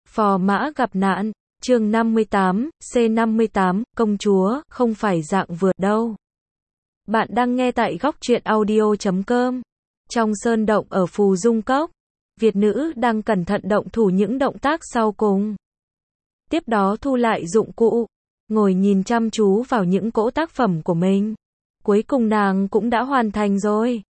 Phò Mã gặp nạn, chương 58, C58, công chúa, không phải dạng vừa đâu. Bạn đang nghe tại góc truyện audio.com. Trong sơn động ở Phù Dung Cốc, Việt nữ đang cẩn thận động thủ những động tác sau cùng. Tiếp đó thu lại dụng cụ, ngồi nhìn chăm chú vào những cỗ tác phẩm của mình. Cuối cùng nàng cũng đã hoàn thành rồi.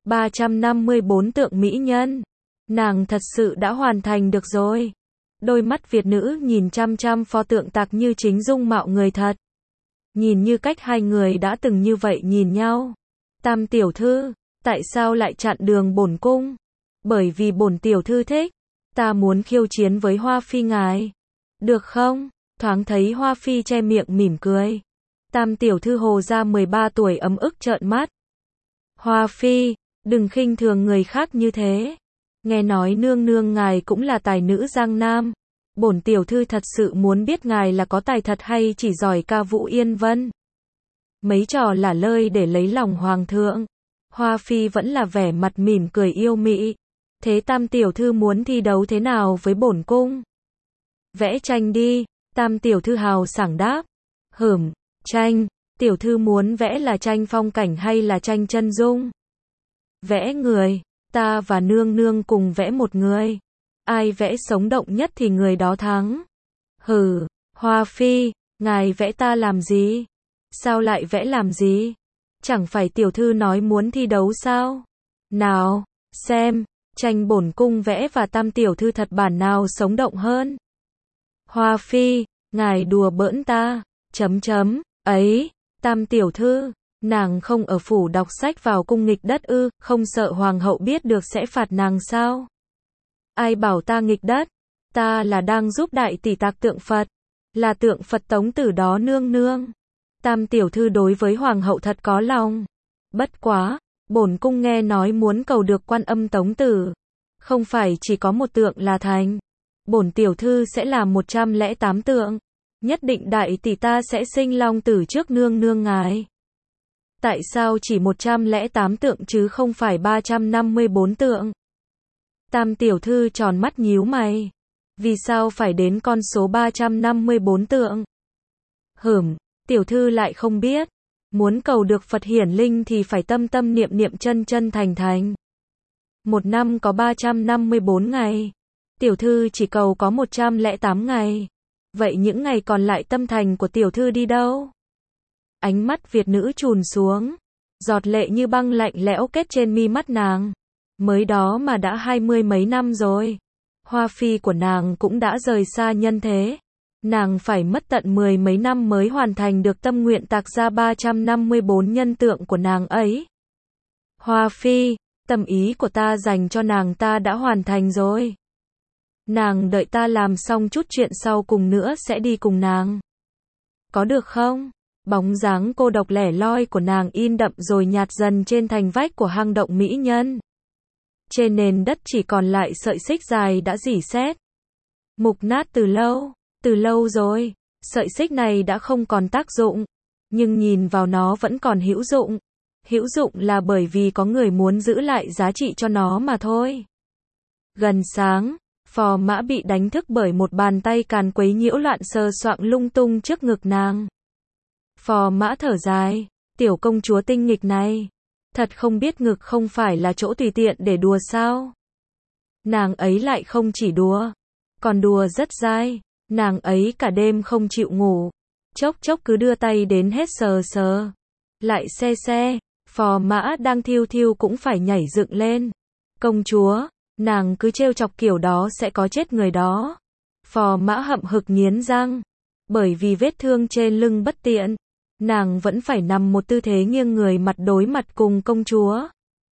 354 tượng mỹ nhân. Nàng thật sự đã hoàn thành được rồi. Đôi mắt Việt nữ nhìn chăm chăm pho tượng tạc như chính dung mạo người thật. Nhìn như cách hai người đã từng như vậy nhìn nhau. Tam tiểu thư, tại sao lại chặn đường bổn cung? Bởi vì bổn tiểu thư thích. Ta muốn khiêu chiến với Hoa Phi ngài. Được không? Thoáng thấy Hoa Phi che miệng mỉm cười. Tam tiểu thư Hồ gia 13 tuổi ấm ức trợn mắt. Hoa Phi, đừng khinh thường người khác như thế. Nghe nói nương nương ngài cũng là tài nữ Giang Nam. Bổn tiểu thư thật sự muốn biết ngài là có tài thật hay chỉ giỏi ca vũ Yên Vân. Mấy trò lả lơi để lấy lòng hoàng thượng. Hoa Phi vẫn là vẻ mặt mỉm cười yêu mị. Thế Tam tiểu thư muốn thi đấu thế nào với bổn cung? Vẽ tranh đi, Tam tiểu thư hào sảng đáp. Tranh, tiểu thư muốn vẽ là tranh phong cảnh hay là tranh chân dung? Vẽ người, ta và nương nương cùng vẽ một người. Ai vẽ sống động nhất thì người đó thắng. Hoa Phi, ngài vẽ ta làm gì? Sao lại vẽ làm gì? Chẳng phải tiểu thư nói muốn thi đấu sao? Nào, xem, tranh bổn cung vẽ và Tam tiểu thư thật bản nào sống động hơn? Hoa Phi, ngài đùa bỡn ta. Ấy, Tam tiểu thư, nàng không ở phủ đọc sách vào cung nghịch đất ư, không sợ hoàng hậu biết được sẽ phạt nàng sao? Ai bảo ta nghịch đất? Ta là đang giúp đại tỷ tạc tượng Phật, là tượng Phật Tống Tử đó nương nương. Tam tiểu thư đối với hoàng hậu thật có lòng. Bất quá, bổn cung nghe nói muốn cầu được Quan Âm Tống Tử, không phải chỉ có một tượng là thành. Bổn tiểu thư sẽ làm 108 tượng. Nhất định đại tỷ ta sẽ sinh long tử trước nương nương ngài. Tại sao chỉ 108 tượng chứ không phải 354 tượng? Tam tiểu thư tròn mắt nhíu mày. Vì sao phải đến con số 354 tượng? Tiểu thư lại không biết. Muốn cầu được Phật hiển linh thì phải tâm tâm niệm niệm chân chân thành thành. Một năm có 354 ngày. Tiểu thư chỉ cầu có 108 ngày. Vậy những ngày còn lại tâm thành của tiểu thư đi đâu? Ánh mắt Việt nữ trùn xuống. Giọt lệ như băng lạnh lẽo kết trên mi mắt nàng. Mới đó mà đã 20 mấy năm rồi. Hoa Phi của nàng cũng đã rời xa nhân thế. Nàng phải mất tận 10 mấy năm mới hoàn thành được tâm nguyện tạc ra 354 nhân tượng của nàng ấy. Hoa Phi, tâm ý của ta dành cho nàng ta đã hoàn thành rồi. Nàng đợi ta làm xong chút chuyện sau cùng nữa sẽ đi cùng nàng. Có được không? Bóng dáng cô độc lẻ loi của nàng in đậm rồi nhạt dần trên thành vách của hang động mỹ nhân. Trên nền đất chỉ còn lại sợi xích dài đã rỉ sét. Mục nát từ lâu rồi. Sợi xích này đã không còn tác dụng. Nhưng nhìn vào nó vẫn còn hữu dụng. Hữu dụng là bởi vì có người muốn giữ lại giá trị cho nó mà thôi. Gần sáng, Phò Mã bị đánh thức bởi một bàn tay càn quấy nhiễu loạn sờ soạng lung tung trước ngực nàng. Phò Mã thở dài, tiểu công chúa tinh nghịch này, thật không biết ngực không phải là chỗ tùy tiện để đùa sao? Nàng ấy lại không chỉ đùa, còn đùa rất dai, nàng ấy cả đêm không chịu ngủ, chốc chốc cứ đưa tay đến hết sờ, lại xe, Phò Mã đang thiêu thiêu cũng phải nhảy dựng lên. Công chúa, nàng cứ trêu chọc kiểu đó sẽ có chết người đó. Phò Mã hậm hực nghiến răng, bởi vì vết thương trên lưng bất tiện, nàng vẫn phải nằm một tư thế nghiêng người mặt đối mặt cùng công chúa.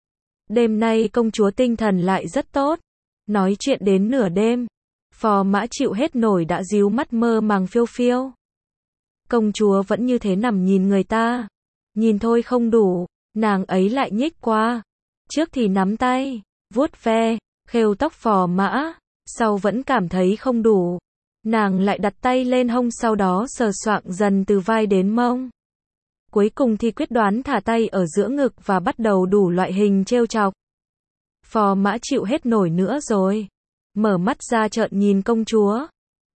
Đêm nay công chúa tinh thần lại rất tốt. Nói chuyện đến nửa đêm, Phò Mã chịu hết nổi đã díu mắt mơ màng phiêu. Công chúa vẫn như thế nằm nhìn người ta. Nhìn thôi không đủ, nàng ấy lại nhích qua. Trước thì nắm tay, vuốt ve, khêu tóc Phò Mã, sau vẫn cảm thấy không đủ. Nàng lại đặt tay lên hông sau đó sờ soạng dần từ vai đến mông. Cuối cùng thì quyết đoán thả tay ở giữa ngực và bắt đầu đủ loại hình trêu chọc. Phò Mã chịu hết nổi nữa rồi. Mở mắt ra trợn nhìn công chúa.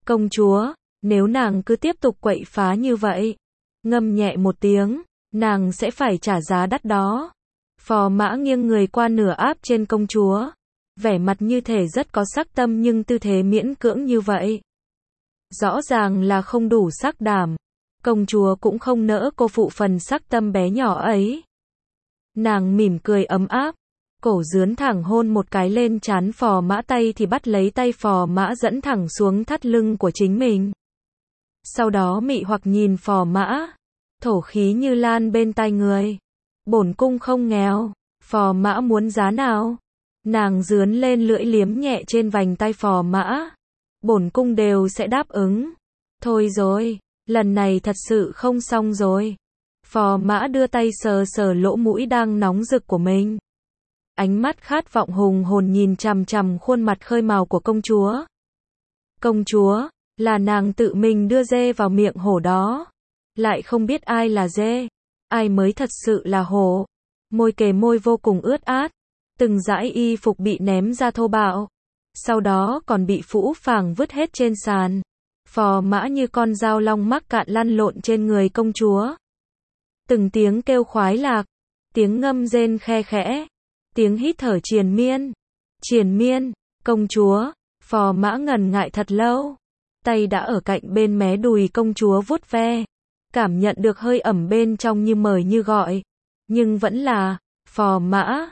Công chúa, nếu nàng cứ tiếp tục quậy phá như vậy, ngâm nhẹ một tiếng, nàng sẽ phải trả giá đắt đó. Phò Mã nghiêng người qua nửa áp trên công chúa, vẻ mặt như thể rất có sắc tâm nhưng tư thế miễn cưỡng như vậy. Rõ ràng là không đủ sắc đảm. Công chúa cũng không nỡ cô phụ phần sắc tâm bé nhỏ ấy. Nàng mỉm cười ấm áp, cổ dướn thẳng hôn một cái lên trán Phò Mã, tay thì bắt lấy tay Phò Mã dẫn thẳng xuống thắt lưng của chính mình. Sau đó mị hoặc nhìn Phò Mã, thổ khí như lan bên tai người. Bổn cung không nghèo, Phò Mã muốn giá nào? Nàng dướn lên lưỡi liếm nhẹ trên vành tay Phò Mã. Bổn cung đều sẽ đáp ứng. Thôi rồi, lần này thật sự không xong rồi. Phò Mã đưa tay sờ sờ lỗ mũi đang nóng rực của mình. Ánh mắt khát vọng hùng hồn nhìn chằm chằm khuôn mặt khơi màu của công chúa. Công chúa, là nàng tự mình đưa dê vào miệng hổ đó. Lại không biết ai là dê, ai mới thật sự là hổ. Môi kề môi vô cùng ướt át, từng dải y phục bị ném ra thô bạo. Sau đó còn bị phũ phàng vứt hết trên sàn. Phò Mã như con dao long mắc cạn lăn lộn trên người công chúa. Từng tiếng kêu khoái lạc, tiếng ngâm rên khe khẽ, tiếng hít thở triền miên, công chúa. Phò Mã ngần ngại thật lâu, tay đã ở cạnh bên mé đùi công chúa vuốt ve, cảm nhận được hơi ẩm bên trong như mời như gọi, nhưng vẫn là, Phò Mã,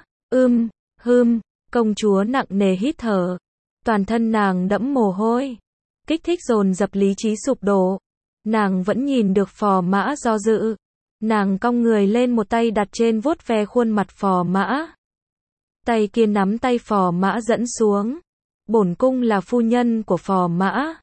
công chúa nặng nề hít thở, toàn thân nàng đẫm mồ hôi, kích thích dồn dập lý trí sụp đổ, nàng vẫn nhìn được Phò Mã do dự, nàng cong người lên một tay đặt trên vuốt ve khuôn mặt Phò Mã. Tay kia nắm tay Phò Mã dẫn xuống. Bổn cung là phu nhân của Phò Mã.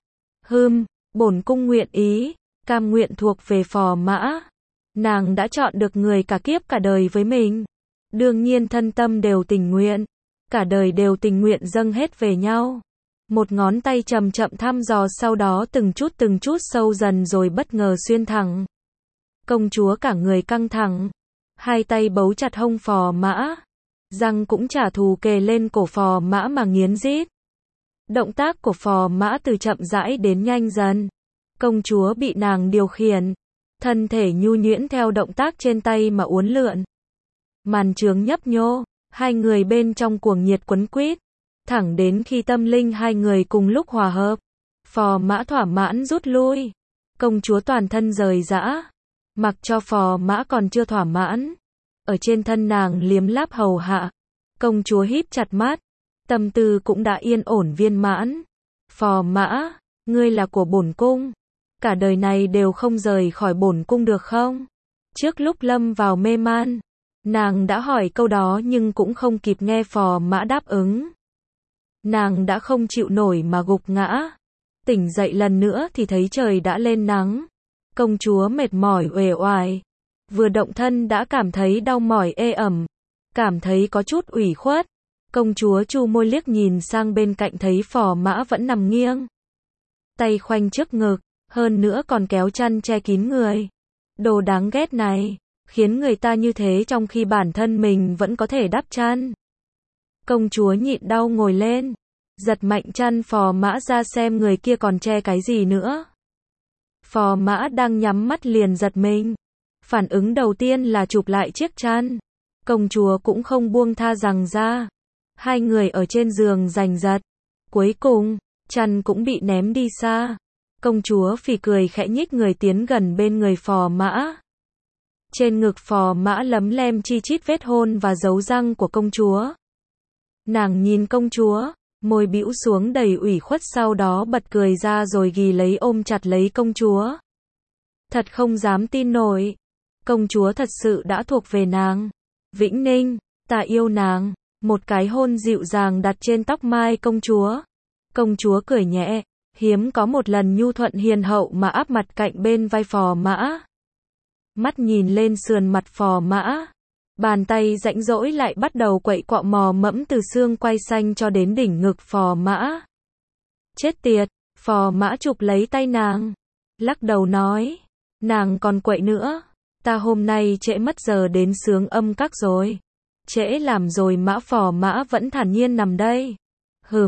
Bổn cung nguyện ý, cam nguyện thuộc về Phò Mã. Nàng đã chọn được người cả kiếp cả đời với mình. Đương nhiên thân tâm đều tình nguyện. Cả đời đều tình nguyện dâng hết về nhau. Một ngón tay chậm chậm thăm dò, sau đó từng chút sâu dần rồi bất ngờ xuyên thẳng. Công chúa cả người căng thẳng. Hai tay bấu chặt hông Phò Mã. Răng cũng trả thù kề lên cổ Phò Mã mà nghiến rít. Động tác của Phò Mã từ chậm rãi đến nhanh dần. Công chúa bị nàng điều khiển. Thân thể nhu nhuyễn theo động tác trên tay mà uốn lượn. Màn trướng nhấp nhô. Hai người bên trong cuồng nhiệt quấn quýt. Thẳng đến khi tâm linh hai người cùng lúc hòa hợp. Phò Mã thỏa mãn rút lui. Công chúa toàn thân rời rã. Mặc cho Phò Mã còn chưa thỏa mãn. Ở trên thân nàng liếm láp hầu hạ. Công chúa híp chặt mắt. Tâm tư cũng đã yên ổn viên mãn. Phò Mã, ngươi là của bổn cung. Cả đời này đều không rời khỏi bổn cung được không? Trước lúc lâm vào mê man, nàng đã hỏi câu đó nhưng cũng không kịp nghe Phò Mã đáp ứng. Nàng đã không chịu nổi mà gục ngã. Tỉnh dậy lần nữa thì thấy trời đã lên nắng. Công chúa mệt mỏi uể oải. Vừa động thân đã cảm thấy đau mỏi ê ẩm. Cảm thấy có chút ủy khuất. Công chúa chu môi liếc nhìn sang bên cạnh thấy Phò Mã vẫn nằm nghiêng. Tay khoanh trước ngực, hơn nữa còn kéo chăn che kín người. Đồ đáng ghét này, khiến người ta như thế trong khi bản thân mình vẫn có thể đắp chăn. Công chúa nhịn đau ngồi lên, giật mạnh chăn Phò Mã ra xem người kia còn che cái gì nữa. Phò Mã đang nhắm mắt liền giật mình. Phản ứng đầu tiên là chụp lại chiếc chăn. Công chúa cũng không buông tha rằng ra. Hai người ở trên giường giành giật. Cuối cùng, chăn cũng bị ném đi xa. Công chúa phì cười khẽ nhích người tiến gần bên người Phò Mã. Trên ngực Phò Mã lấm lem chi chít vết hôn và dấu răng của công chúa. Nàng nhìn công chúa, môi bĩu xuống đầy ủy khuất, sau đó bật cười ra rồi ghì lấy ôm chặt lấy công chúa. Thật không dám tin nổi. Công chúa thật sự đã thuộc về nàng. Vĩnh Ninh, ta yêu nàng. Một cái hôn dịu dàng đặt trên tóc mai công chúa. Công chúa cười nhẹ, hiếm có một lần nhu thuận hiền hậu mà áp mặt cạnh bên vai Phò Mã. Mắt nhìn lên sườn mặt Phò Mã. Bàn tay rãnh rỗi lại bắt đầu quậy quọ mò mẫm từ xương quai xanh cho đến đỉnh ngực Phò Mã. Chết tiệt, Phò Mã chụp lấy tay nàng. Lắc đầu nói, nàng còn quậy nữa. Ta hôm nay trễ mất giờ đến sướng âm các rồi. Trễ làm rồi. Phò Mã vẫn thản nhiên nằm đây.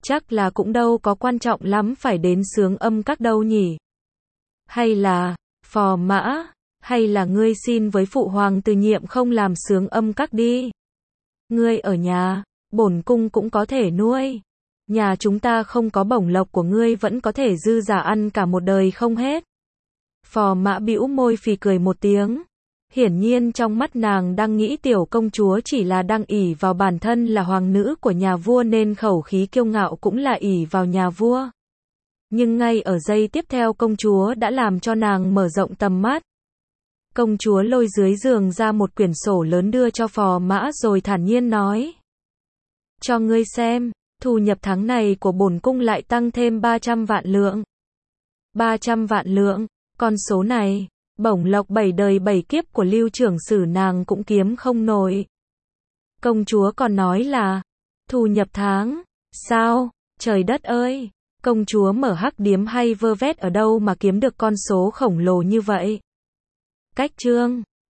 chắc là cũng đâu có quan trọng lắm phải đến xướng âm các đâu nhỉ. Hay là, Phò Mã, hay là ngươi xin với phụ hoàng từ nhiệm không làm xướng âm các đi. Ngươi ở nhà, bổn cung cũng có thể nuôi. Nhà chúng ta không có bổng lộc của ngươi vẫn có thể dư giả ăn cả một đời không hết. Phò Mã bĩu môi phì cười một tiếng. Hiển nhiên trong mắt nàng đang nghĩ tiểu công chúa chỉ là đang ỷ vào bản thân là hoàng nữ của nhà vua nên khẩu khí kiêu ngạo cũng là ỷ vào nhà vua. Nhưng ngay ở giây tiếp theo công chúa đã làm cho nàng mở rộng tầm mắt. Công chúa lôi dưới giường ra một quyển sổ lớn đưa cho Phò Mã rồi thản nhiên nói. Cho ngươi xem, thu nhập tháng này của bổn cung lại tăng thêm 300 vạn lượng. 300 vạn lượng, con số này, bổng lộc 7 đời 7 kiếp của Lưu trưởng sử nàng cũng kiếm không nổi. Công chúa còn nói là, thu nhập tháng, sao, trời đất ơi, công chúa mở hắc điếm hay vơ vét ở đâu mà kiếm được con số khổng lồ như vậy. Cách chương